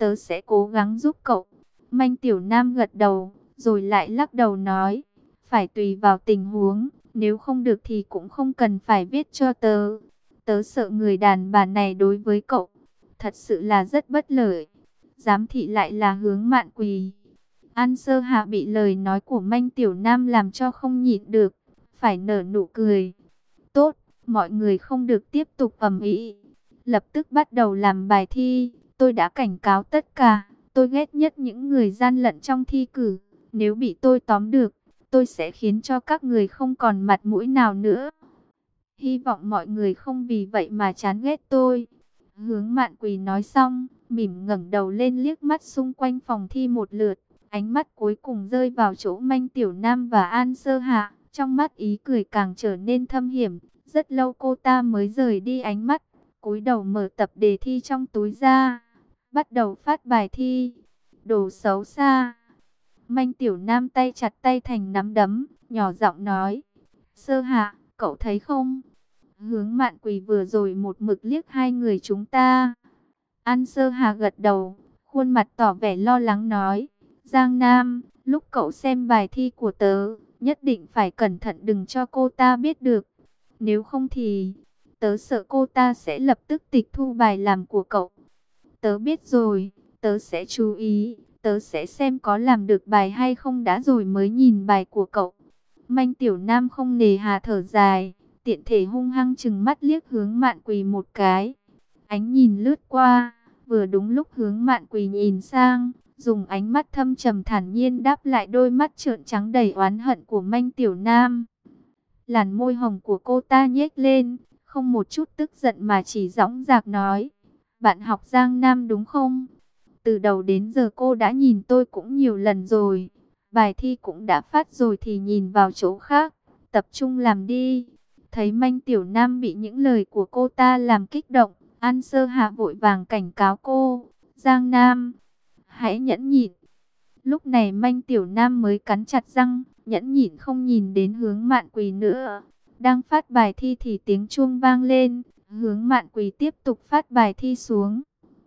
tớ sẽ cố gắng giúp cậu. Manh Tiểu Nam gật đầu, rồi lại lắc đầu nói, phải tùy vào tình huống, nếu không được thì cũng không cần phải viết cho tớ. Tớ sợ người đàn bà này đối với cậu, thật sự là rất bất lợi. Giám thị lại là Hướng Mạn Quỳ. An Sơ Hạ bị lời nói của Manh Tiểu Nam làm cho không nhịn được, phải nở nụ cười. Tốt, mọi người không được tiếp tục ầm ĩ, lập tức bắt đầu làm bài thi. Tôi đã cảnh cáo tất cả, tôi ghét nhất những người gian lận trong thi cử. Nếu bị tôi tóm được, tôi sẽ khiến cho các người không còn mặt mũi nào nữa. Hy vọng mọi người không vì vậy mà chán ghét tôi. Hướng Mạn Quỳ nói xong, mỉm ngẩng đầu lên liếc mắt xung quanh phòng thi một lượt. Ánh mắt cuối cùng rơi vào chỗ Manh Tiểu Nam và An Sơ Hạ. Trong mắt ý cười càng trở nên thâm hiểm. Rất lâu cô ta mới rời đi ánh mắt. Cúi đầu mở tập đề thi trong túi ra. Bắt đầu phát bài thi. Đồ xấu xa. Manh Tiểu Nam tay chặt tay thành nắm đấm, nhỏ giọng nói. Sơ Hạ, cậu thấy không? Hướng Mạn Quỳ vừa rồi một mực liếc hai người chúng ta. An Sơ Hạ gật đầu, khuôn mặt tỏ vẻ lo lắng nói. Giang Nam, lúc cậu xem bài thi của tớ, nhất định phải cẩn thận đừng cho cô ta biết được. Nếu không thì, tớ sợ cô ta sẽ lập tức tịch thu bài làm của cậu. Tớ biết rồi, tớ sẽ chú ý, tớ sẽ xem có làm được bài hay không đã rồi mới nhìn bài của cậu. Manh Tiểu Nam không nề hà thở dài, tiện thể hung hăng chừng mắt liếc Hướng Mạn Quỳ một cái. Ánh nhìn lướt qua, vừa đúng lúc Hướng Mạn Quỳ nhìn sang, dùng ánh mắt thâm trầm thản nhiên đáp lại đôi mắt trợn trắng đầy oán hận của Manh Tiểu Nam. Làn môi hồng của cô ta nhếch lên, không một chút tức giận mà chỉ dõng dạc nói. Bạn học Giang Nam đúng không? Từ đầu đến giờ cô đã nhìn tôi cũng nhiều lần rồi. Bài thi cũng đã phát rồi thì nhìn vào chỗ khác, tập trung làm đi. Thấy Manh Tiểu Nam bị những lời của cô ta làm kích động, An Sơ Hạ vội vàng cảnh cáo cô. Giang Nam, hãy nhẫn nhịn. Lúc này Manh Tiểu Nam mới cắn chặt răng, nhẫn nhịn không nhìn đến Hướng Mạn Quỳ nữa. Đang phát bài thi thì tiếng chuông vang lên, Hướng Mạn Quỳ tiếp tục phát bài thi xuống.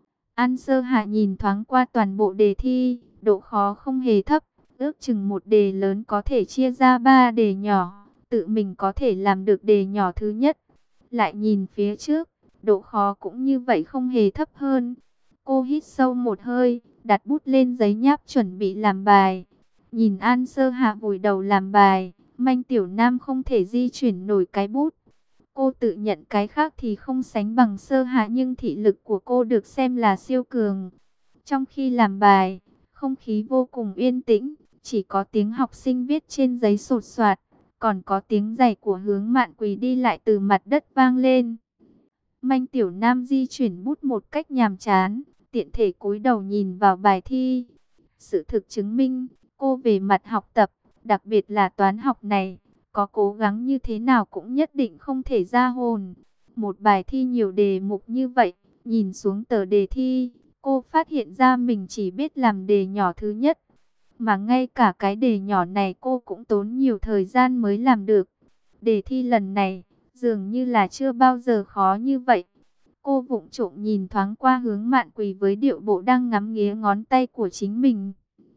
An Sơ Hạ nhìn thoáng qua toàn bộ đề thi, độ khó không hề thấp, ước chừng một đề lớn có thể chia ra 3 đề nhỏ, tự mình có thể làm được đề nhỏ thứ nhất. Lại nhìn phía trước, độ khó cũng như vậy không hề thấp hơn. Cô hít sâu một hơi, đặt bút lên giấy nháp chuẩn bị làm bài. Nhìn An Sơ Hạ vùi đầu làm bài, Manh Tiểu Nam không thể di chuyển nổi cái bút. Cô tự nhận cái khác thì không sánh bằng Sơ Hạ nhưng thị lực của cô được xem là siêu cường. Trong khi làm bài, không khí vô cùng yên tĩnh, chỉ có tiếng học sinh viết trên giấy sột soạt, còn có tiếng giày của Hướng Mạn Quỳ đi lại từ mặt đất vang lên. Manh Tiểu Nam di chuyển bút một cách nhàm chán, tiện thể cúi đầu nhìn vào bài thi. Sự thực chứng minh, cô về mặt học tập, đặc biệt là toán học này, có cố gắng như thế nào cũng nhất định không thể ra hồn. Một bài thi nhiều đề mục như vậy, nhìn xuống tờ đề thi, cô phát hiện ra mình chỉ biết làm đề nhỏ thứ nhất. Mà ngay cả cái đề nhỏ này cô cũng tốn nhiều thời gian mới làm được. Đề thi lần này, dường như là chưa bao giờ khó như vậy. Cô vụng trộm nhìn thoáng qua Hướng Mạn Quỳ với điệu bộ đang ngắm nghía ngón tay của chính mình.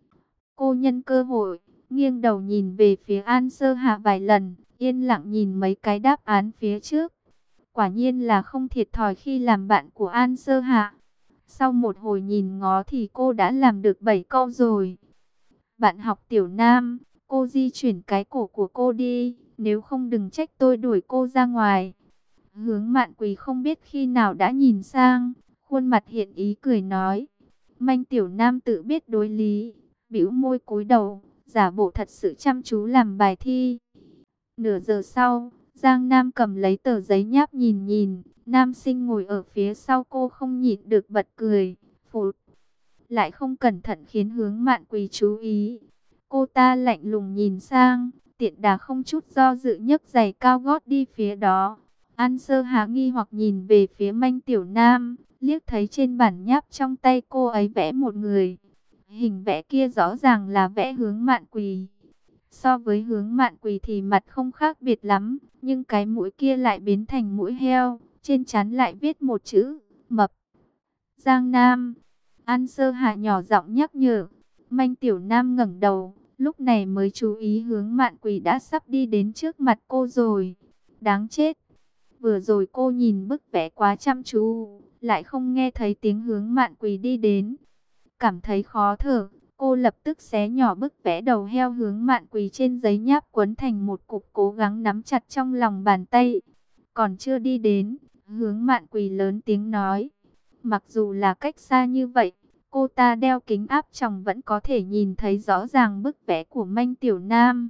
Cô nhân cơ hội, nghiêng đầu nhìn về phía An Sơ Hạ vài lần, yên lặng nhìn mấy cái đáp án phía trước. Quả nhiên là không thiệt thòi khi làm bạn của An Sơ Hạ. Sau một hồi nhìn ngó thì cô đã làm được 7 câu rồi. Bạn học Tiểu Nam, cô di chuyển cái cổ của cô đi, nếu không đừng trách tôi đuổi cô ra ngoài. Hướng Mạn Quỳ không biết khi nào đã nhìn sang, khuôn mặt hiện ý cười nói. Manh Tiểu Nam tự biết đối lý, bĩu môi cúi đầu, giả bộ thật sự chăm chú làm bài thi. Nửa giờ sau, Giang Nam cầm lấy tờ giấy nháp nhìn nhìn, nam sinh ngồi ở phía sau cô không nhịn được bật cười. Phụt, lại không cẩn thận khiến Hướng Mạn Quỳ chú ý. Cô ta lạnh lùng nhìn sang, tiện đà không chút do dự nhấc giày cao gót đi phía đó. An Sơ Hạ nghi hoặc nhìn về phía Manh Tiểu Nam, liếc thấy trên bản nháp trong tay cô ấy vẽ một người. Hình vẽ kia rõ ràng là vẽ Hướng Mạn Quỳ. So với Hướng Mạn Quỳ thì mặt không khác biệt lắm, nhưng cái mũi kia lại biến thành mũi heo, trên trán lại viết một chữ, mập. Giang Nam. An Sơ Hạ nhỏ giọng nhắc nhở. Manh Tiểu Nam ngẩng đầu, lúc này mới chú ý Hướng Mạn Quỳ đã sắp đi đến trước mặt cô rồi. Đáng chết, vừa rồi cô nhìn bức vẽ quá chăm chú, lại không nghe thấy tiếng Hướng Mạn Quỳ đi đến. Cảm thấy khó thở, cô lập tức xé nhỏ bức vẽ đầu heo Hướng Mạn Quỳ trên giấy nháp quấn thành một cục, cố gắng nắm chặt trong lòng bàn tay. Còn chưa đi đến, Hướng Mạn Quỳ lớn tiếng nói. Mặc dù là cách xa như vậy, cô ta đeo kính áp tròng vẫn có thể nhìn thấy rõ ràng bức vẽ của Manh Tiểu Nam.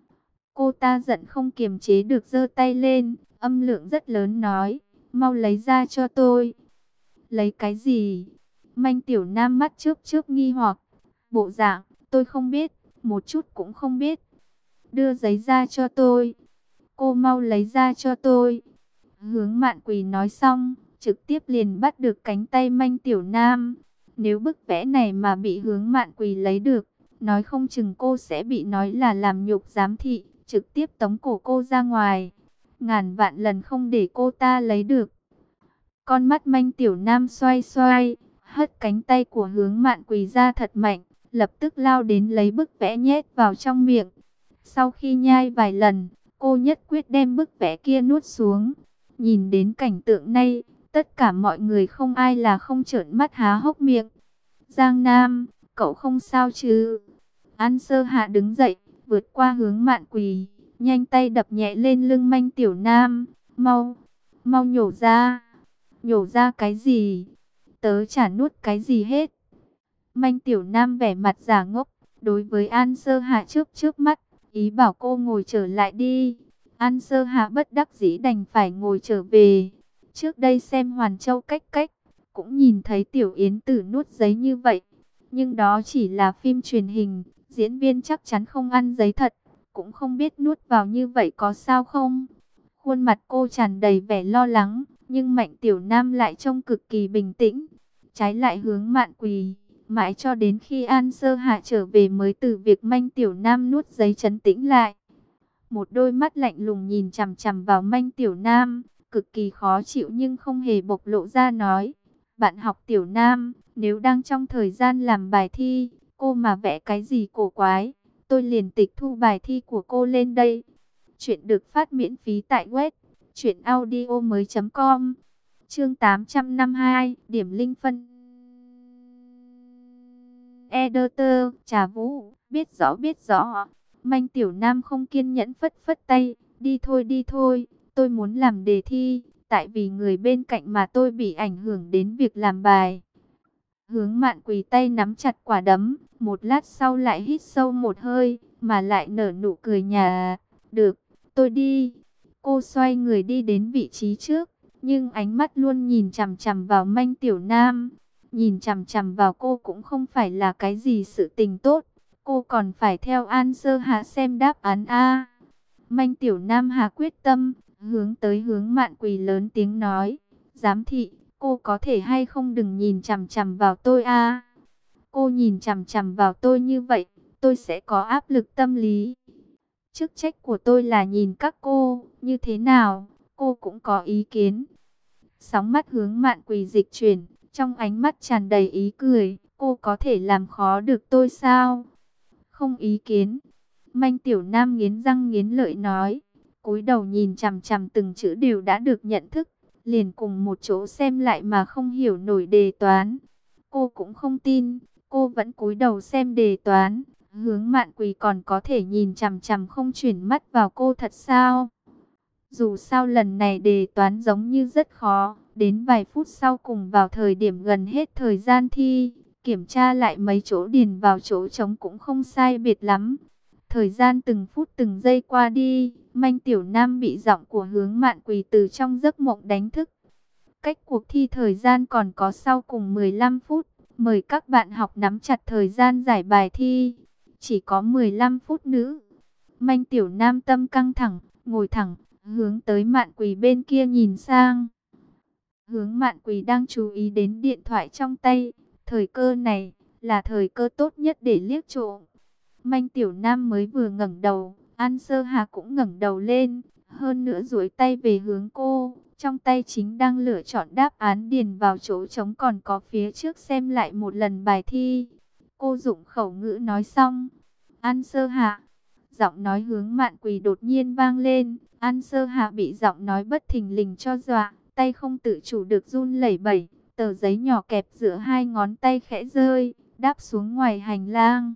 Cô ta giận không kiềm chế được, giơ tay lên, âm lượng rất lớn nói, mau lấy ra cho tôi. Lấy cái gì? Manh Tiểu Nam mắt chớp chớp nghi hoặc, bộ dạng, tôi không biết, một chút cũng không biết. Đưa giấy ra cho tôi. Cô mau lấy ra cho tôi. Hướng Mạn Quỳ nói xong, trực tiếp liền bắt được cánh tay Manh Tiểu Nam. Nếu bức vẽ này mà bị Hướng Mạn Quỳ lấy được, nói không chừng cô sẽ bị nói là làm nhục giám thị, trực tiếp tống cổ cô ra ngoài. Ngàn vạn lần không để cô ta lấy được. Con mắt Manh Tiểu Nam xoay xoay, hất cánh tay của Hướng Mạn Quỳ ra thật mạnh, lập tức lao đến lấy bức vẽ nhét vào trong miệng. Sau khi nhai vài lần, cô nhất quyết đem bức vẽ kia nuốt xuống. Nhìn đến cảnh tượng này, tất cả mọi người không ai là không trợn mắt há hốc miệng. Giang Nam, cậu không sao chứ? An Sơ Hạ đứng dậy, vượt qua Hướng Mạn Quỳ, nhanh tay đập nhẹ lên lưng Manh Tiểu Nam. Mau, mau nhổ ra. Nhổ ra cái gì? Tớ chả nuốt cái gì hết. Manh Tiểu Nam vẻ mặt giả ngốc, đối với An Sơ Hạ trước mắt, ý bảo cô ngồi trở lại đi. An Sơ Hạ bất đắc dĩ đành phải ngồi trở về. Trước đây xem Hoàn Châu Cách Cách, cũng nhìn thấy Tiểu Yến Tử nuốt giấy như vậy. Nhưng đó chỉ là phim truyền hình, diễn viên chắc chắn không ăn giấy thật, cũng không biết nuốt vào như vậy có sao không. Khuôn mặt cô tràn đầy vẻ lo lắng, nhưng Mạnh Tiểu Nam lại trông cực kỳ bình tĩnh. Trái lại Hướng Mạn Quỳ, mãi cho đến khi An Sơ Hạ trở về mới từ việc Manh Tiểu Nam nuốt giấy trấn tĩnh lại. Một đôi mắt lạnh lùng nhìn chằm chằm vào Manh Tiểu Nam, cực kỳ khó chịu nhưng không hề bộc lộ ra, nói. Bạn học Tiểu Nam, nếu đang trong thời gian làm bài thi, cô mà vẽ cái gì cổ quái, tôi liền tịch thu bài thi của cô lên đây. Chuyện được phát miễn phí tại web truyệnaudiomoi.com. Chương 852, điểm linh phân. Editor, Trà Vũ, biết rõ biết rõ. Manh Tiểu Nam không kiên nhẫn phất phất tay, đi thôi, tôi muốn làm đề thi, tại vì người bên cạnh mà tôi bị ảnh hưởng đến việc làm bài. Hướng Mạn Quỳ tay nắm chặt quả đấm, một lát sau lại hít sâu một hơi, mà lại nở nụ cười nhà. Được, tôi đi. Cô xoay người đi đến vị trí trước, nhưng ánh mắt luôn nhìn chằm chằm vào Manh Tiểu Nam. Nhìn chằm chằm vào cô cũng không phải là cái gì sự tình tốt. Cô còn phải theo An Sơ Hạ xem đáp án A. Manh Tiểu Nam hạ quyết tâm, hướng tới Hướng Mạn Quỳ lớn tiếng nói. Giám thị, cô có thể hay không đừng nhìn chằm chằm vào tôi A. Cô nhìn chằm chằm vào tôi như vậy, tôi sẽ có áp lực tâm lý. Chức trách của tôi là nhìn các cô, như thế nào, cô cũng có ý kiến. Sóng mắt Hướng Mạn Quỳ dịch chuyển, trong ánh mắt tràn đầy ý cười, cô có thể làm khó được tôi sao? Không ý kiến. Manh Tiểu Nam nghiến răng nghiến lợi nói, cúi đầu nhìn chằm chằm từng chữ đều đã được nhận thức, liền cùng một chỗ xem lại mà không hiểu nổi đề toán. Cô cũng không tin, cô vẫn cúi đầu xem đề toán. Hướng Mạn Quỳ còn có thể nhìn chằm chằm không chuyển mắt vào cô thật sao? Dù sao lần này đề toán giống như rất khó, đến vài phút sau cùng vào thời điểm gần hết thời gian thi, kiểm tra lại mấy chỗ điền vào chỗ trống cũng không sai biệt lắm. Thời gian từng phút từng giây qua đi, Manh Tiểu Nam bị giọng của Hướng Mạn Quỳ từ trong giấc mộng đánh thức. Cách cuộc thi thời gian còn có sau cùng 15 phút, mời các bạn học nắm chặt thời gian giải bài thi. Chỉ có 15 phút nữa. Manh Tiểu Nam tâm căng thẳng, ngồi thẳng, hướng tới Mạn Quỳ bên kia nhìn sang. Hướng Mạn Quỳ đang chú ý đến điện thoại trong tay. Thời cơ này là thời cơ tốt nhất để liếc trộm. Manh Tiểu Nam mới vừa ngẩng đầu, An Sơ Hà cũng ngẩng đầu lên, hơn nữa duỗi tay về hướng cô, trong tay chính đang lựa chọn đáp án điền vào chỗ trống còn có phía trước xem lại một lần bài thi. Cô dụng khẩu ngữ nói xong, An Sơ Hạ. Giọng nói Hướng Mạn Quỳ đột nhiên vang lên, An Sơ Hạ bị giọng nói bất thình lình cho dọa, tay không tự chủ được run lẩy bẩy, tờ giấy nhỏ kẹp giữa hai ngón tay khẽ rơi, đáp xuống ngoài hành lang.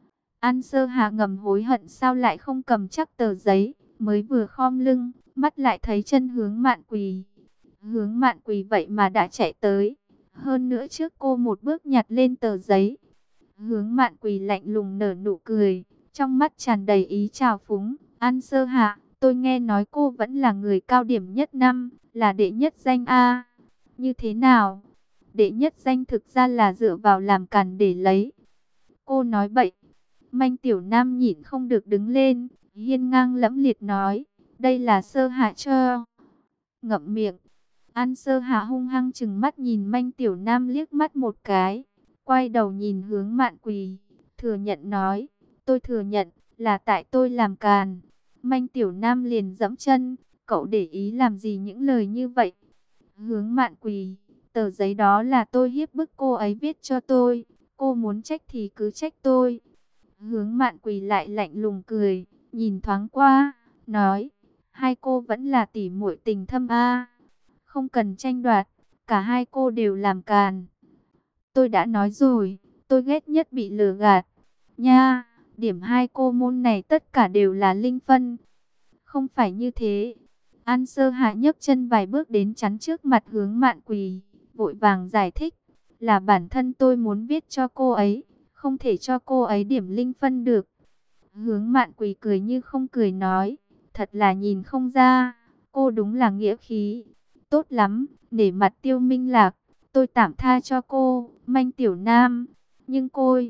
An Sơ Hạ ngầm hối hận sao lại không cầm chắc tờ giấy, mới vừa khom lưng, mắt lại thấy chân Hướng Mạn Quỳ. Hướng Mạn Quỳ vậy mà đã chạy tới, hơn nữa trước cô một bước nhặt lên tờ giấy. Hướng Mạn Quỳ lạnh lùng nở nụ cười, trong mắt tràn đầy ý trào phúng. An Sơ Hạ, tôi nghe nói cô vẫn là người cao điểm nhất năm, là đệ nhất danh A. Như thế nào? Đệ nhất danh thực ra là dựa vào làm càn để lấy. Cô nói bậy. Manh Tiểu Nam nhịn không được đứng lên, hiên ngang lẫm liệt nói, đây là Sơ Hạ cho. Ngậm miệng. An Sơ Hạ hung hăng chừng mắt nhìn Manh Tiểu Nam liếc mắt một cái, quay đầu nhìn Hướng Mạn Quỳ, thừa nhận nói, tôi thừa nhận, là tại tôi làm càn. Manh Tiểu Nam liền giẫm chân, cậu để ý làm gì những lời như vậy? Hướng Mạn Quỳ, tờ giấy đó là tôi hiếp bức cô ấy viết cho tôi, cô muốn trách thì cứ trách tôi. Hướng Mạn Quỳ lại lạnh lùng cười, nhìn thoáng qua, nói, hai cô vẫn là tỉ muội tình thâm a, không cần tranh đoạt, cả hai cô đều làm càn. Tôi đã nói rồi, tôi ghét nhất bị lừa gạt. Nha, điểm hai cô môn này tất cả đều là linh phân. Không phải như thế. An Sơ Hạ nhấc chân vài bước đến chắn trước mặt Hướng Mạn Quỳ, vội vàng giải thích, là bản thân tôi muốn viết cho cô ấy, không thể cho cô ấy điểm linh phân được. Hướng Mạn Quỳ cười như không cười nói, thật là nhìn không ra, cô đúng là nghĩa khí. Tốt lắm, nể mặt Tiêu Minh Lạc, tôi tạm tha cho cô, Manh Tiểu Nam. Nhưng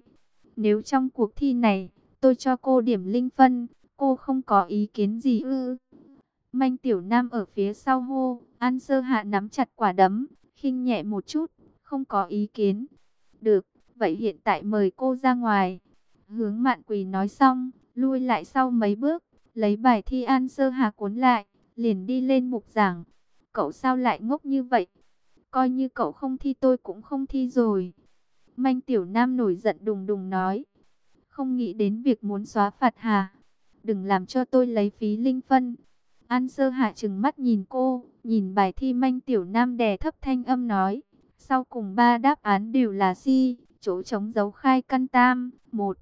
nếu trong cuộc thi này, tôi cho cô điểm linh phân, cô không có ý kiến gì ư? Manh Tiểu Nam ở phía sau hô, An Sơ Hạ nắm chặt quả đấm, khinh nhẹ một chút, không có ý kiến. Được, vậy hiện tại mời cô ra ngoài. Hướng Mạn Quỳ nói xong, lui lại sau mấy bước, lấy bài thi An Sơ Hạ cuốn lại, liền đi lên bục giảng. Cậu sao lại ngốc như vậy? Coi như cậu không thi tôi cũng không thi rồi. Manh Tiểu Nam nổi giận đùng đùng nói. Không nghĩ đến việc muốn xóa phạt hả? Đừng làm cho tôi lấy phí linh phân. An Sơ Hạ trừng mắt nhìn cô, nhìn bài thi. Manh Tiểu Nam đè thấp thanh âm nói. Sau cùng ba đáp án đều là C, chỗ trống dấu khai căn tam,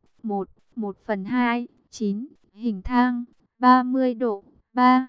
1/2, 9, hình thang, 30 độ, 3,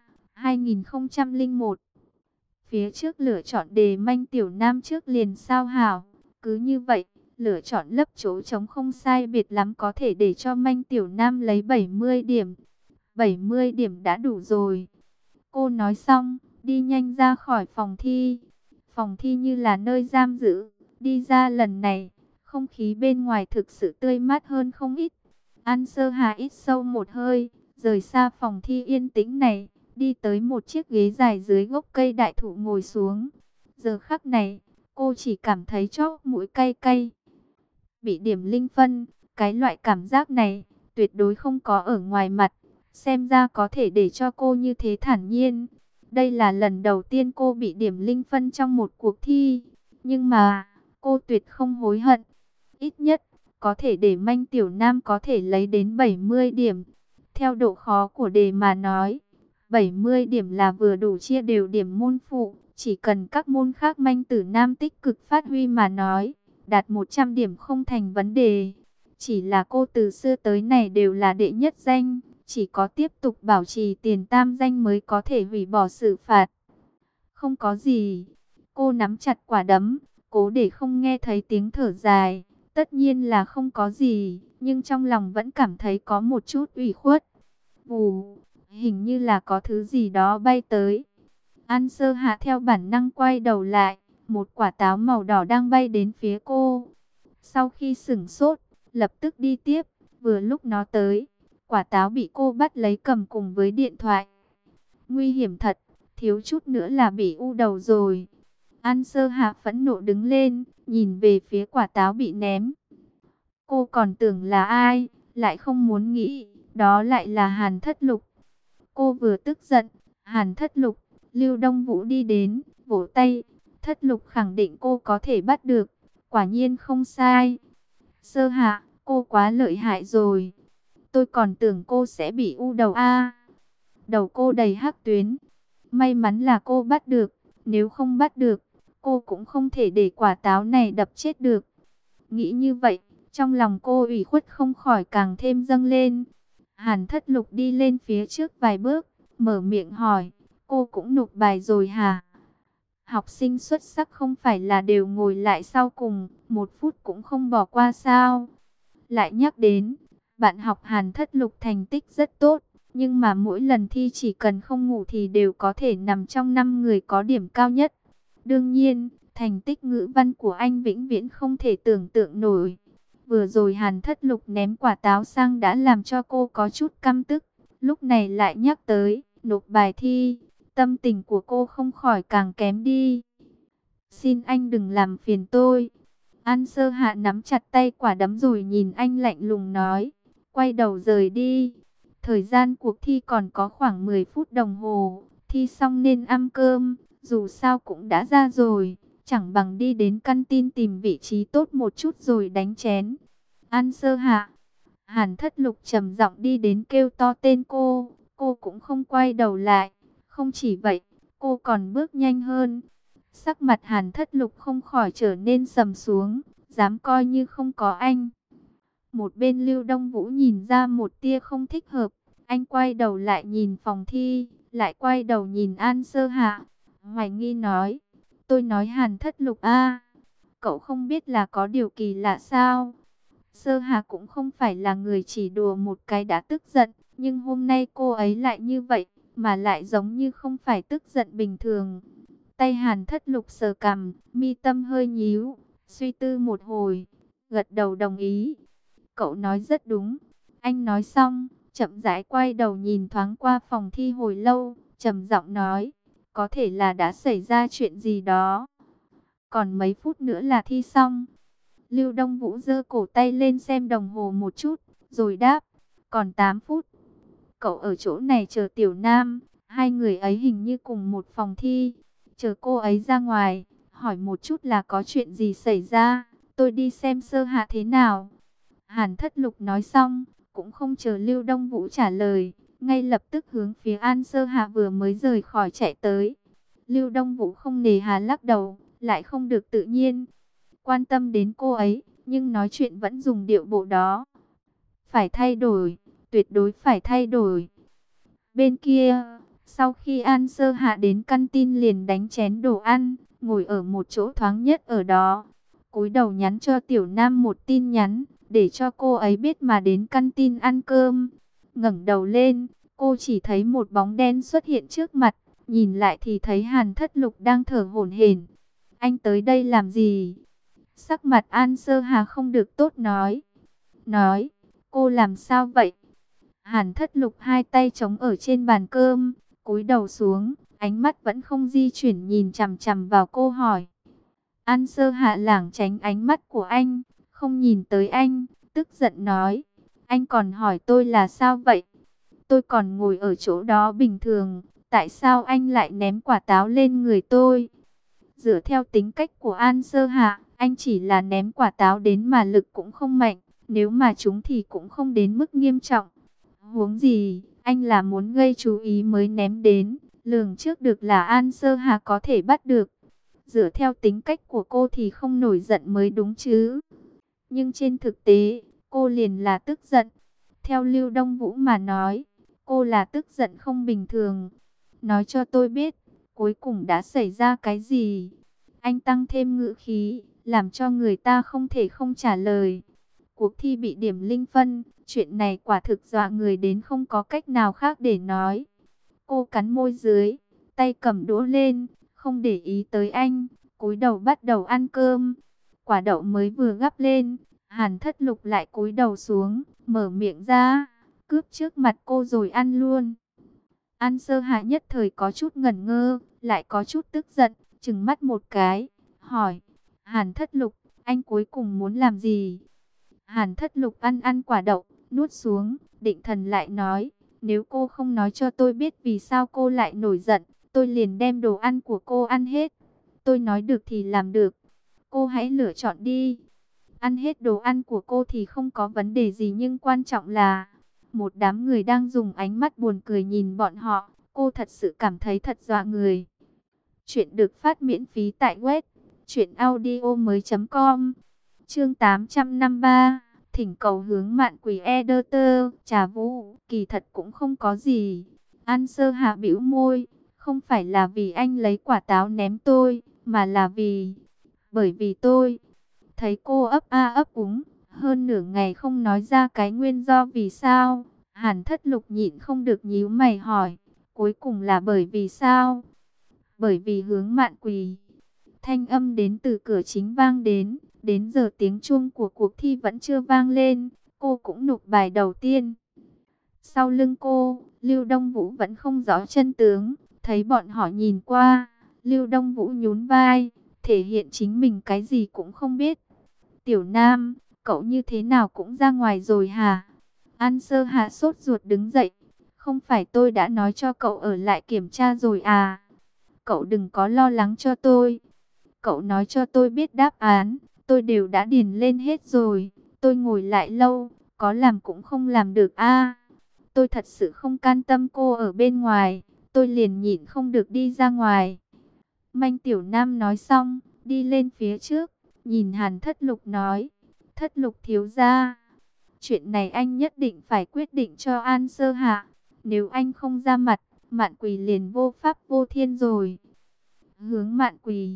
2001. Phía trước lựa chọn đề Manh Tiểu Nam trước liền sao hảo. Cứ như vậy, lựa chọn lấp chỗ trống không sai biệt lắm có thể để cho Manh Tiểu Nam lấy 70 điểm. 70 điểm đã đủ rồi. Cô nói xong, đi nhanh ra khỏi phòng thi. Phòng thi như là nơi giam giữ. Đi ra lần này, không khí bên ngoài thực sự tươi mát hơn không ít. An Sơ Hà hít sâu một hơi, rời xa phòng thi yên tĩnh này, đi tới một chiếc ghế dài dưới gốc cây đại thụ ngồi xuống. Giờ khắc này, cô chỉ cảm thấy chóp mũi cay cay. Bị điểm linh phân, cái loại cảm giác này, tuyệt đối không có ở ngoài mặt. Xem ra có thể để cho cô như thế thản nhiên. Đây là lần đầu tiên cô bị điểm linh phân trong một cuộc thi. Nhưng mà, cô tuyệt không hối hận. Ít nhất, có thể để Manh Tiểu Nam có thể lấy đến 70 điểm. Theo độ khó của đề mà nói, 70 điểm là vừa đủ chia đều điểm môn phụ. Chỉ cần các môn khác Manh Tử Nam tích cực phát huy mà nói, đạt 100 điểm không thành vấn đề. Chỉ là cô từ xưa tới nay đều là đệ nhất danh, chỉ có tiếp tục bảo trì tiền tam danh mới có thể hủy bỏ xử phạt. Không có gì. Cô nắm chặt quả đấm, cố để không nghe thấy tiếng thở dài. Tất nhiên là không có gì, nhưng trong lòng vẫn cảm thấy có một chút ủy khuất. Vù, hình như là có thứ gì đó bay tới. An Sơ Hạ theo bản năng quay đầu lại, một quả táo màu đỏ đang bay đến phía cô. Sau khi sửng sốt, lập tức đi tiếp, vừa lúc nó tới, quả táo bị cô bắt lấy cầm cùng với điện thoại. Nguy hiểm thật, thiếu chút nữa là bị u đầu rồi. An Sơ Hạ phẫn nộ đứng lên, nhìn về phía quả táo bị ném. Cô còn tưởng là ai, lại không muốn nghĩ, đó lại là Hàn Thất Lục. Cô vừa tức giận, Hàn Thất Lục, Lưu Đông Vũ đi đến, vỗ tay. Thất Lục khẳng định cô có thể bắt được. Quả nhiên không sai. Sơ Hạ, cô quá lợi hại rồi. Tôi còn tưởng cô sẽ bị u đầu a. Đầu cô đầy hắc tuyến. May mắn là cô bắt được. Nếu không bắt được, cô cũng không thể để quả táo này đập chết được. Nghĩ như vậy, trong lòng cô ủy khuất không khỏi càng thêm dâng lên. Hàn Thất Lục đi lên phía trước vài bước, mở miệng hỏi, cô cũng nộp bài rồi hả? Học sinh xuất sắc không phải là đều ngồi lại sau cùng, 1 phút cũng không bỏ qua sao? Lại nhắc đến, bạn học Hàn Thất Lục thành tích rất tốt, nhưng mà mỗi lần thi chỉ cần không ngủ thì đều có thể nằm trong 5 người có điểm cao nhất. Đương nhiên, thành tích ngữ văn của anh vĩnh viễn không thể tưởng tượng nổi. Vừa rồi Hàn Thất Lục ném quả táo sang đã làm cho cô có chút căm tức. Lúc này lại nhắc tới, nộp bài thi, tâm tình của cô không khỏi càng kém đi. Xin anh đừng làm phiền tôi. An Sơ Hạ nắm chặt tay quả đấm rồi nhìn anh lạnh lùng nói, quay đầu rời đi. Thời gian cuộc thi còn có khoảng 10 phút đồng hồ, thi xong nên ăn cơm, dù sao cũng đã ra rồi, chẳng bằng đi đến căn tin tìm vị trí tốt một chút rồi đánh chén. An Sơ Hạ, Hàn Thất Lục trầm giọng đi đến kêu to tên cô cũng không quay đầu lại, không chỉ vậy, cô còn bước nhanh hơn. Sắc mặt Hàn Thất Lục không khỏi trở nên sầm xuống, dám coi như không có anh. Một bên Lưu Đông Vũ nhìn ra một tia không thích hợp, anh quay đầu lại nhìn phòng thi, lại quay đầu nhìn An Sơ Hạ, hoài nghi nói, tôi nói Hàn Thất Lục a, cậu không biết là có điều kỳ lạ sao? Sơ Hạ cũng không phải là người chỉ đùa một cái đã tức giận, nhưng hôm nay cô ấy lại như vậy, mà lại giống như không phải tức giận bình thường. Tay Hàn Thất Lục sờ cằm, mi tâm hơi nhíu, suy tư một hồi, gật đầu đồng ý. Cậu nói rất đúng. Anh nói xong, chậm rãi quay đầu nhìn thoáng qua phòng thi hồi lâu, trầm giọng nói, có thể là đã xảy ra chuyện gì đó. Còn mấy phút nữa là thi xong. Lưu Đông Vũ giơ cổ tay lên xem đồng hồ một chút, rồi đáp, còn 8 phút. Cậu ở chỗ này chờ Tiểu Nam, hai người ấy hình như cùng một phòng thi. Chờ cô ấy ra ngoài, hỏi một chút là có chuyện gì xảy ra, tôi đi xem Sơ Hạ thế nào. Hàn Thất Lục nói xong, cũng không chờ Lưu Đông Vũ trả lời, ngay lập tức hướng phía An Sơ Hạ vừa mới rời khỏi chạy tới. Lưu Đông Vũ không nề hà lắc đầu, lại không được tự nhiên. Quan tâm đến cô ấy, nhưng nói chuyện vẫn dùng điệu bộ đó. Phải thay đổi, tuyệt đối phải thay đổi. Bên kia, sau khi An Sơ Hạ đến căn tin liền đánh chén đồ ăn, ngồi ở một chỗ thoáng nhất ở đó. Cúi đầu nhắn cho Tiểu Nam một tin nhắn, để cho cô ấy biết mà đến căn tin ăn cơm. Ngẩng đầu lên, cô chỉ thấy một bóng đen xuất hiện trước mặt, nhìn lại thì thấy Hàn Thất Lục đang thở hổn hển. Anh tới đây làm gì? Sắc mặt An Sơ Hà không được tốt nói, cô làm sao vậy? Hàn Thất Lục hai tay chống ở trên bàn cơm, cúi đầu xuống, ánh mắt vẫn không di chuyển nhìn chằm chằm vào cô hỏi. An Sơ Hạ lảng tránh ánh mắt của anh, không nhìn tới anh, tức giận nói, anh còn hỏi tôi là sao vậy? Tôi còn ngồi ở chỗ đó bình thường, tại sao anh lại ném quả táo lên người tôi? Dựa theo tính cách của An Sơ Hạ, anh chỉ là ném quả táo đến mà lực cũng không mạnh, nếu mà chúng thì cũng không đến mức nghiêm trọng. Huống gì, anh là muốn gây chú ý mới ném đến, lường trước được là An Sơ Hà có thể bắt được. Dựa theo tính cách của cô thì không nổi giận mới đúng chứ. Nhưng trên thực tế, cô liền là tức giận. Theo Lưu Đông Vũ mà nói, cô là tức giận không bình thường. Nói cho tôi biết, cuối cùng đã xảy ra cái gì? Anh tăng thêm ngữ khí, làm cho người ta không thể không trả lời. Cuộc thi bị điểm linh phân, chuyện này quả thực dọa người đến không có cách nào khác để nói. Cô cắn môi dưới, tay cầm đũa lên, không để ý tới anh, cúi đầu bắt đầu ăn cơm. Quả đậu mới vừa gắp lên, Hàn Thất Lục lại cúi đầu xuống, mở miệng ra, cướp trước mặt cô rồi ăn luôn. An Sơ Hạ nhất thời có chút ngẩn ngơ, lại có chút tức giận, trừng mắt một cái, hỏi, Hàn Thất Lục, anh cuối cùng muốn làm gì? Hàn Thất Lục ăn quả đậu, nuốt xuống, định thần lại nói, Nếu cô không nói cho tôi biết vì sao cô lại nổi giận, tôi liền đem đồ ăn của cô ăn hết. Tôi nói được thì làm được. Cô hãy lựa chọn đi. Ăn hết đồ ăn của cô thì không có vấn đề gì, nhưng quan trọng là một đám người đang dùng ánh mắt buồn cười nhìn bọn họ. Cô thật sự cảm thấy thật dọa người. Chuyện được phát miễn phí tại web truyệnaudiomoi.com. Chương 853, thỉnh cầu hướng mạn quỷ Editor. Trà Vũ, kỳ thật cũng không có gì. An Sơ Hạ bĩu môi, không phải là vì anh lấy quả táo ném tôi, mà là bởi vì tôi thấy cô ấp a ấp úng, hơn nửa ngày không nói ra cái nguyên do vì sao. Hàn Thất Lục nhịn không được nhíu mày hỏi, cuối cùng là bởi vì sao? Bởi vì hướng mạn quỳ. Thanh âm đến từ cửa chính vang đến giờ tiếng chuông của cuộc thi vẫn chưa vang lên, cô cũng nộp bài đầu tiên. Sau lưng cô, Lưu Đông Vũ vẫn không rõ chân tướng, thấy bọn họ nhìn qua, Lưu Đông Vũ nhún vai, thể hiện chính mình cái gì cũng không biết. Tiểu Nam, cậu như thế nào cũng ra ngoài rồi hả? An Sơ Hạ sốt ruột đứng dậy, không phải tôi đã nói cho cậu ở lại kiểm tra rồi à? Cậu đừng có lo lắng cho tôi. Cậu nói cho tôi biết đáp án, tôi đều đã điền lên hết rồi. Tôi ngồi lại lâu, có làm cũng không làm được a. Tôi thật sự không can tâm cô ở bên ngoài, tôi liền nhịn không được đi ra ngoài. Manh Tiểu Nam nói xong, đi lên phía trước, nhìn Hàn Thất Lục nói, Thất Lục thiếu gia, chuyện này anh nhất định phải quyết định cho An Sơ Hạ. Nếu anh không ra mặt, Mạn Quỳ liền vô pháp vô thiên rồi. Hướng Mạn Quỳ.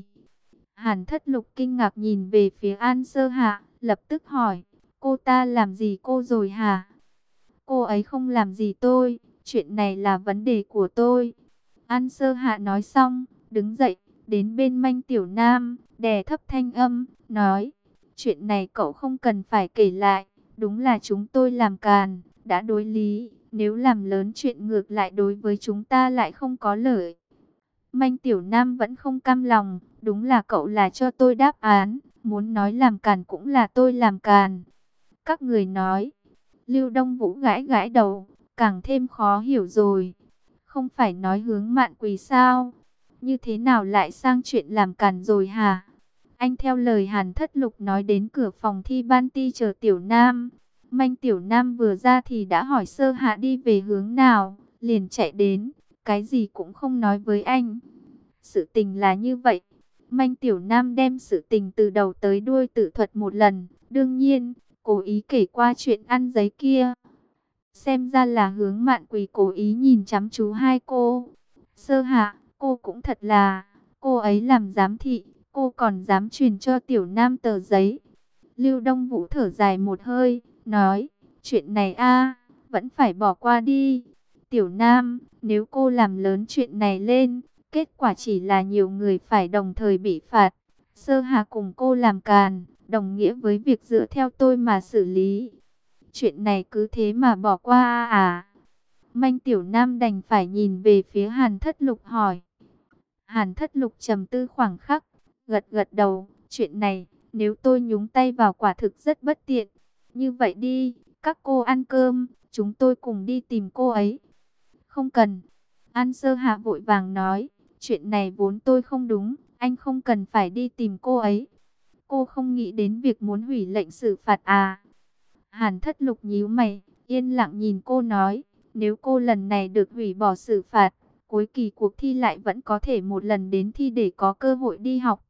Hàn Thất Lục kinh ngạc nhìn về phía An Sơ Hạ, lập tức hỏi, cô ta làm gì cô rồi hả? Cô ấy không làm gì tôi, chuyện này là vấn đề của tôi. An Sơ Hạ nói xong, đứng dậy, đến bên Manh Tiểu Nam, đè thấp thanh âm, nói, chuyện này cậu không cần phải kể lại, đúng là chúng tôi làm càn, đã đối lý, nếu làm lớn chuyện ngược lại đối với chúng ta lại không có lợi. Manh Tiểu Nam vẫn không cam lòng, đúng là cậu là cho tôi đáp án, muốn nói làm càn cũng là tôi làm càn. Các người nói, Lưu Đông Vũ gãi gãi đầu, càng thêm khó hiểu rồi. Không phải nói hướng Mạn Quỳ sao? Như thế nào lại sang chuyện làm càn rồi hả? Anh theo lời Hàn Thất Lục nói đến cửa phòng thi ban ti chờ Tiểu Nam. Manh Tiểu Nam vừa ra thì đã hỏi Sơ Hạ đi về hướng nào, liền chạy đến, cái gì cũng không nói với anh. Sự tình là như vậy. Manh Tiểu Nam đem sự tình từ đầu tới đuôi tự thuật một lần, đương nhiên, cố ý kể qua chuyện ăn giấy kia. Xem ra là hướng Mạn Quỳ cố ý nhìn chăm chú hai cô. Sơ Hạ, cô cũng thật là, cô ấy làm giám thị, cô còn dám truyền cho Tiểu Nam tờ giấy. Lưu Đông Vũ thở dài một hơi, nói, chuyện này vẫn phải bỏ qua đi. Tiểu Nam, nếu cô làm lớn chuyện này lên, kết quả chỉ là nhiều người phải đồng thời bị phạt. Sơ Hà cùng cô làm càn, đồng nghĩa với việc dựa theo tôi mà xử lý. Chuyện này cứ thế mà bỏ qua à? Manh Tiểu Nam đành phải nhìn về phía Hàn Thất Lục hỏi. Hàn Thất Lục trầm tư khoảng khắc, gật gật đầu. Chuyện này, nếu tôi nhúng tay vào quả thực rất bất tiện. Như vậy đi, các cô ăn cơm, chúng tôi cùng đi tìm cô ấy. Không cần. An Sơ Hạ vội vàng nói, chuyện này vốn tôi không đúng, anh không cần phải đi tìm cô ấy. Cô không nghĩ đến việc muốn hủy lệnh xử phạt à? Hàn Thất Lục nhíu mày, yên lặng nhìn cô nói, nếu cô lần này được hủy bỏ xử phạt, cuối kỳ cuộc thi lại vẫn có thể một lần đến thi để có cơ hội đi học.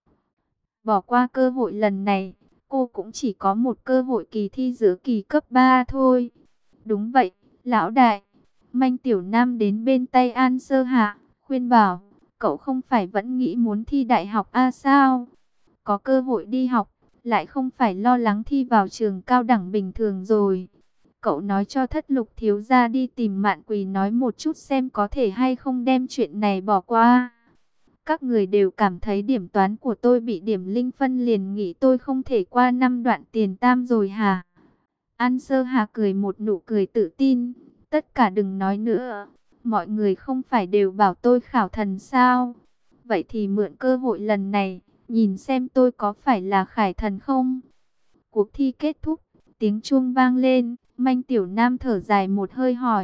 Bỏ qua cơ hội lần này, cô cũng chỉ có một cơ hội kỳ thi giữa kỳ cấp 3 thôi. Đúng vậy, lão đại. Manh Tiểu Nam đến bên tay An Sơ Hạ, khuyên bảo, cậu không phải vẫn nghĩ muốn thi đại học sao? Có cơ hội đi học, lại không phải lo lắng thi vào trường cao đẳng bình thường rồi. Cậu nói cho Thất Lục thiếu gia đi tìm Mạn Quỳ nói một chút xem có thể hay không đem chuyện này bỏ qua. Các người đều cảm thấy điểm toán của tôi bị điểm linh phân liền nghĩ tôi không thể qua 5 đoạn tiền tam rồi hả? An Sơ Hà cười một nụ cười tự tin. Tất cả đừng nói nữa. Mọi người không phải đều bảo tôi khảo thần sao? Vậy thì mượn cơ hội lần này, nhìn xem tôi có phải là khải thần không? Cuộc thi kết thúc, tiếng chuông vang lên. Manh Tiểu Nam thở dài một hơi hỏi,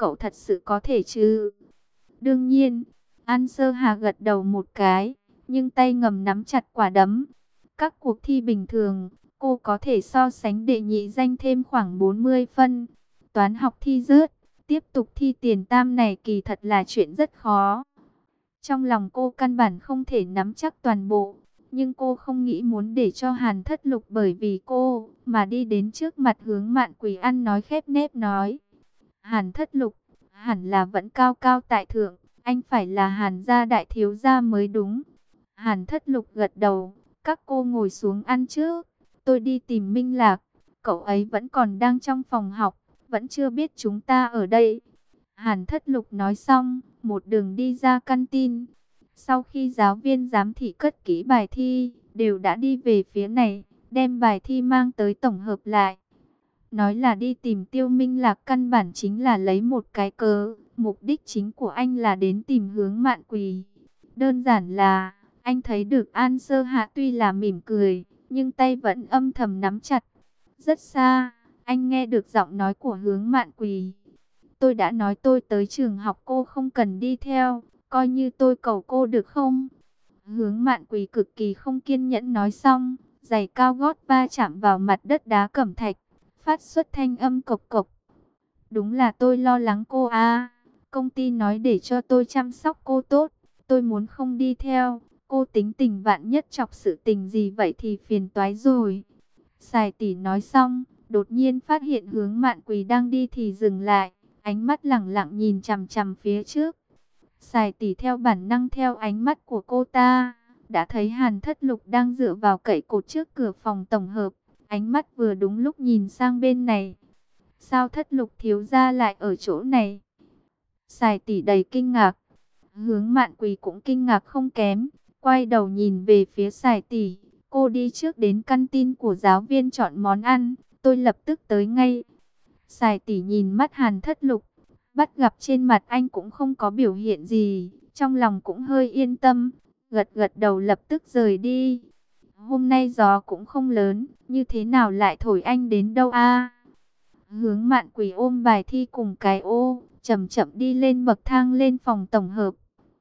cậu thật sự có thể chứ? Đương nhiên, An Sơ Hà gật đầu một cái, nhưng tay ngầm nắm chặt quả đấm. Các cuộc thi bình thường, cô có thể so sánh đệ nhị danh thêm khoảng 40 phân. Toán học thi rớt, tiếp tục thi tiền tam này kỳ thật là chuyện rất khó. Trong lòng cô căn bản không thể nắm chắc toàn bộ, nhưng cô không nghĩ muốn để cho Hàn Thất Lục bởi vì cô mà đi đến trước mặt Hướng Mạn Quỳ ăn nói khép nép nói. Hàn Thất Lục, hẳn là vẫn cao cao tại thượng, anh phải là Hàn gia đại thiếu gia mới đúng. Hàn Thất Lục gật đầu, các cô ngồi xuống ăn trước, tôi đi tìm Minh Lạc, cậu ấy vẫn còn đang trong phòng học, vẫn chưa biết chúng ta ở đây. Hàn Thất Lục nói xong, một đường đi ra căn tin. Sau khi giáo viên giám thị cất kỹ bài thi, đều đã đi về phía này, đem bài thi mang tới tổng hợp lại. Nói là đi tìm Tiêu Minh Lạc căn bản chính là lấy một cái cớ, mục đích chính của anh là đến tìm Hướng Mạn Quỳ. Đơn giản là, anh thấy được An Sơ Hạ tuy là mỉm cười, nhưng tay vẫn âm thầm nắm chặt. Rất xa, anh nghe được giọng nói của Hướng Mạn Quỳ. Tôi đã nói tôi tới trường học cô không cần đi theo, coi như tôi cầu cô được không? Hướng Mạn Quỳ cực kỳ không kiên nhẫn nói xong, giày cao gót va chạm vào mặt đất đá cẩm thạch, phát xuất thanh âm cộc cộc. Đúng là tôi lo lắng cô à, công ty nói để cho tôi chăm sóc cô tốt, tôi muốn không đi theo, cô tính tình vạn nhất chọc sự tình gì vậy thì phiền toái rồi. Sài tỷ nói xong, đột nhiên phát hiện Hướng Mạn Quỳ đang đi thì dừng lại, ánh mắt lẳng lặng nhìn chằm chằm phía trước. Sài tỷ theo bản năng theo ánh mắt của cô ta, đã thấy Hàn Thất Lục đang dựa vào cậy cột trước cửa phòng tổng hợp, ánh mắt vừa đúng lúc nhìn sang bên này. Sao Thất Lục thiếu gia lại ở chỗ này? Sài tỷ đầy kinh ngạc. Hướng Mạn Quỳ cũng kinh ngạc không kém, quay đầu nhìn về phía Sài tỷ. Cô đi trước đến căn tin của giáo viên chọn món ăn, tôi lập tức tới ngay. Sài tỷ nhìn mắt Hàn Thất Lục, bắt gặp trên mặt anh cũng không có biểu hiện gì, trong lòng cũng hơi yên tâm, gật gật đầu lập tức rời đi. Hôm nay gió cũng không lớn, như thế nào lại thổi anh đến đâu a? Hướng Mạn Quỳ ôm bài thi cùng cái ô, chậm chậm đi lên bậc thang lên phòng tổng hợp.